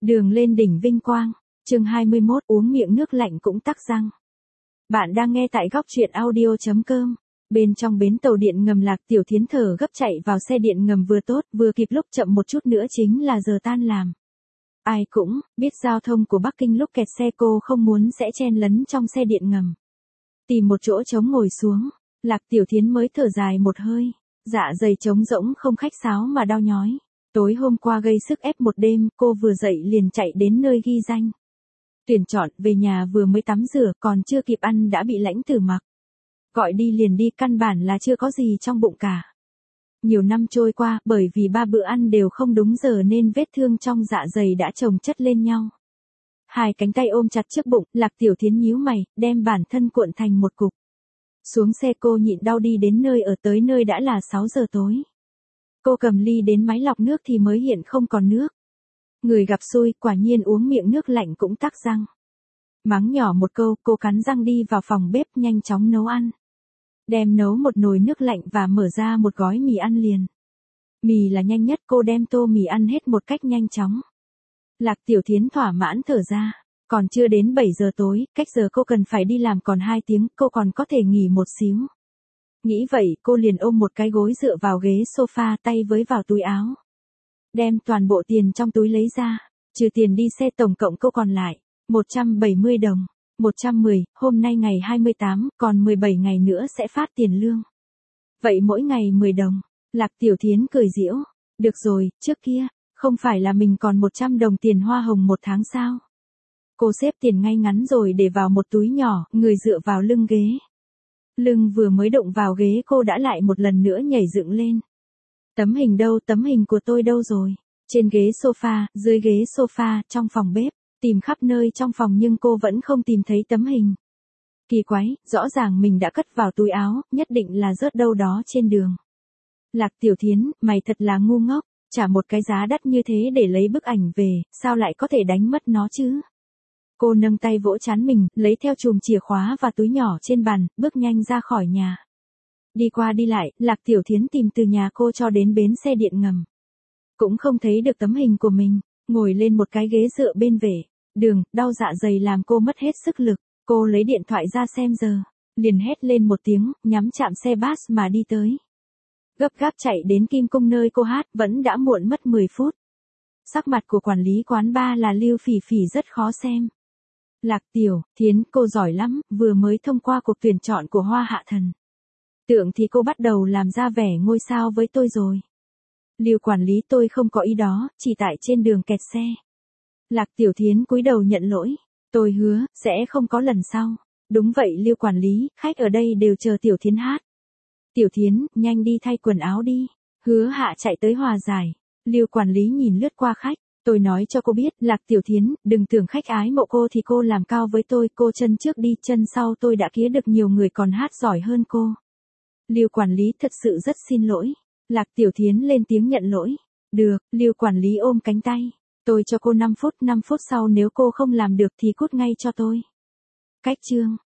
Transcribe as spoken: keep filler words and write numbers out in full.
Đường lên đỉnh vinh quang, chương hai mươi mốt uống miệng nước lạnh cũng tắc răng. Bạn đang nghe tại góc truyện audio chấm com. Bên trong bến tàu điện ngầm Lạc Tiểu Thiến thở gấp chạy vào xe điện ngầm vừa tốt, vừa kịp lúc chậm một chút nữa chính là giờ tan làm. Ai cũng biết giao thông của Bắc Kinh lúc kẹt xe, cô không muốn sẽ chen lấn trong xe điện ngầm. Tìm một chỗ trống ngồi xuống, Lạc Tiểu Thiến mới thở dài một hơi, dạ dày trống rỗng không khách sáo mà đau nhói. Tối hôm qua gây sức ép một đêm, cô vừa dậy liền chạy đến nơi ghi danh tuyển chọn, về nhà vừa mới tắm rửa, còn chưa kịp ăn đã bị lãnh tử mặc gọi đi liền đi, căn bản là chưa có gì trong bụng cả. Nhiều năm trôi qua, bởi vì ba bữa ăn đều không đúng giờ nên vết thương trong dạ dày đã chồng chất lên nhau. Hai cánh tay ôm chặt trước bụng, Lạc Tiểu Thiến nhíu mày, đem bản thân cuộn thành một cục. Xuống xe cô nhịn đau đi đến nơi ở, tới nơi đã là sáu giờ tối. Cô cầm ly đến máy lọc nước thì mới hiện không còn nước. Người gặp xui, quả nhiên uống miệng nước lạnh cũng tắc răng. Mắng nhỏ một câu, cô cắn răng đi vào phòng bếp nhanh chóng nấu ăn. Đem nấu một nồi nước lạnh và mở ra một gói mì ăn liền. Mì là nhanh nhất, cô đem tô mì ăn hết một cách nhanh chóng. Lạc Tiểu Thiến thỏa mãn thở ra, còn chưa đến bảy giờ tối, cách giờ cô cần phải đi làm còn hai tiếng, cô còn có thể nghỉ một xíu. Nghĩ vậy, cô liền ôm một cái gối dựa vào ghế sofa, tay với vào túi áo. Đem toàn bộ tiền trong túi lấy ra, trừ tiền đi xe tổng cộng cô còn lại một trăm bảy mươi đồng. một trăm mười, hôm nay ngày hai mươi tám, còn mười bảy ngày nữa sẽ phát tiền lương. Vậy mỗi ngày mười đồng, Lạc Tiểu Thiến cười giễu. Được rồi, trước kia, không phải là mình còn một trăm đồng tiền hoa hồng một tháng sao? Cô xếp tiền ngay ngắn rồi để vào một túi nhỏ, người dựa vào lưng ghế. Lưng vừa mới động vào ghế cô đã lại một lần nữa nhảy dựng lên. Tấm hình đâu, tấm hình của tôi đâu rồi? Trên ghế sofa, dưới ghế sofa, trong phòng bếp. Tìm khắp nơi trong phòng nhưng cô vẫn không tìm thấy tấm hình. Kỳ quái, rõ ràng mình đã cất vào túi áo, nhất định là rớt đâu đó trên đường. Lạc Tiểu Thiến, mày thật là ngu ngốc, trả một cái giá đắt như thế để lấy bức ảnh về, sao lại có thể đánh mất nó chứ? Cô nâng tay vỗ trán mình, lấy theo chùm chìa khóa và túi nhỏ trên bàn, bước nhanh ra khỏi nhà. Đi qua đi lại, Lạc Tiểu Thiến tìm từ nhà cô cho đến bến xe điện ngầm. Cũng không thấy được tấm hình của mình, ngồi lên một cái ghế dựa bên vệ đường, đau dạ dày làm cô mất hết sức lực. Cô lấy điện thoại ra xem giờ, liền hét lên một tiếng, nhắm chạm xe bus mà đi tới. Gấp gáp chạy đến Kim Cung nơi cô hát, vẫn đã muộn mất mười phút. Sắc mặt của quản lý quán bar là Lưu Phỉ Phỉ rất khó xem. Lạc Tiểu Thiến, cô giỏi lắm, vừa mới thông qua cuộc tuyển chọn của Hoa Hạ Thần. Tưởng thì cô bắt đầu làm ra vẻ ngôi sao với tôi rồi. Lưu quản lý, tôi không có ý đó, chỉ tại trên đường kẹt xe. Lạc Tiểu Thiến cúi đầu nhận lỗi. Tôi hứa, sẽ không có lần sau. Đúng vậy Lưu quản lý, khách ở đây đều chờ Tiểu Thiến hát. Tiểu Thiến, nhanh đi thay quần áo đi. Hứa Hạ chạy tới hòa giải. Lưu quản lý nhìn lướt qua khách. Tôi nói cho cô biết, Lạc Tiểu Thiến, đừng tưởng khách ái mộ cô thì cô làm cao với tôi. Cô chân trước đi chân sau, tôi đã kiếm được nhiều người còn hát giỏi hơn cô. Lưu quản lý thật sự rất xin lỗi. Lạc Tiểu Thiến lên tiếng nhận lỗi. Được, Lưu quản lý ôm cánh tay. Tôi cho cô năm phút, năm phút sau nếu cô không làm được thì cút ngay cho tôi. Cách chương.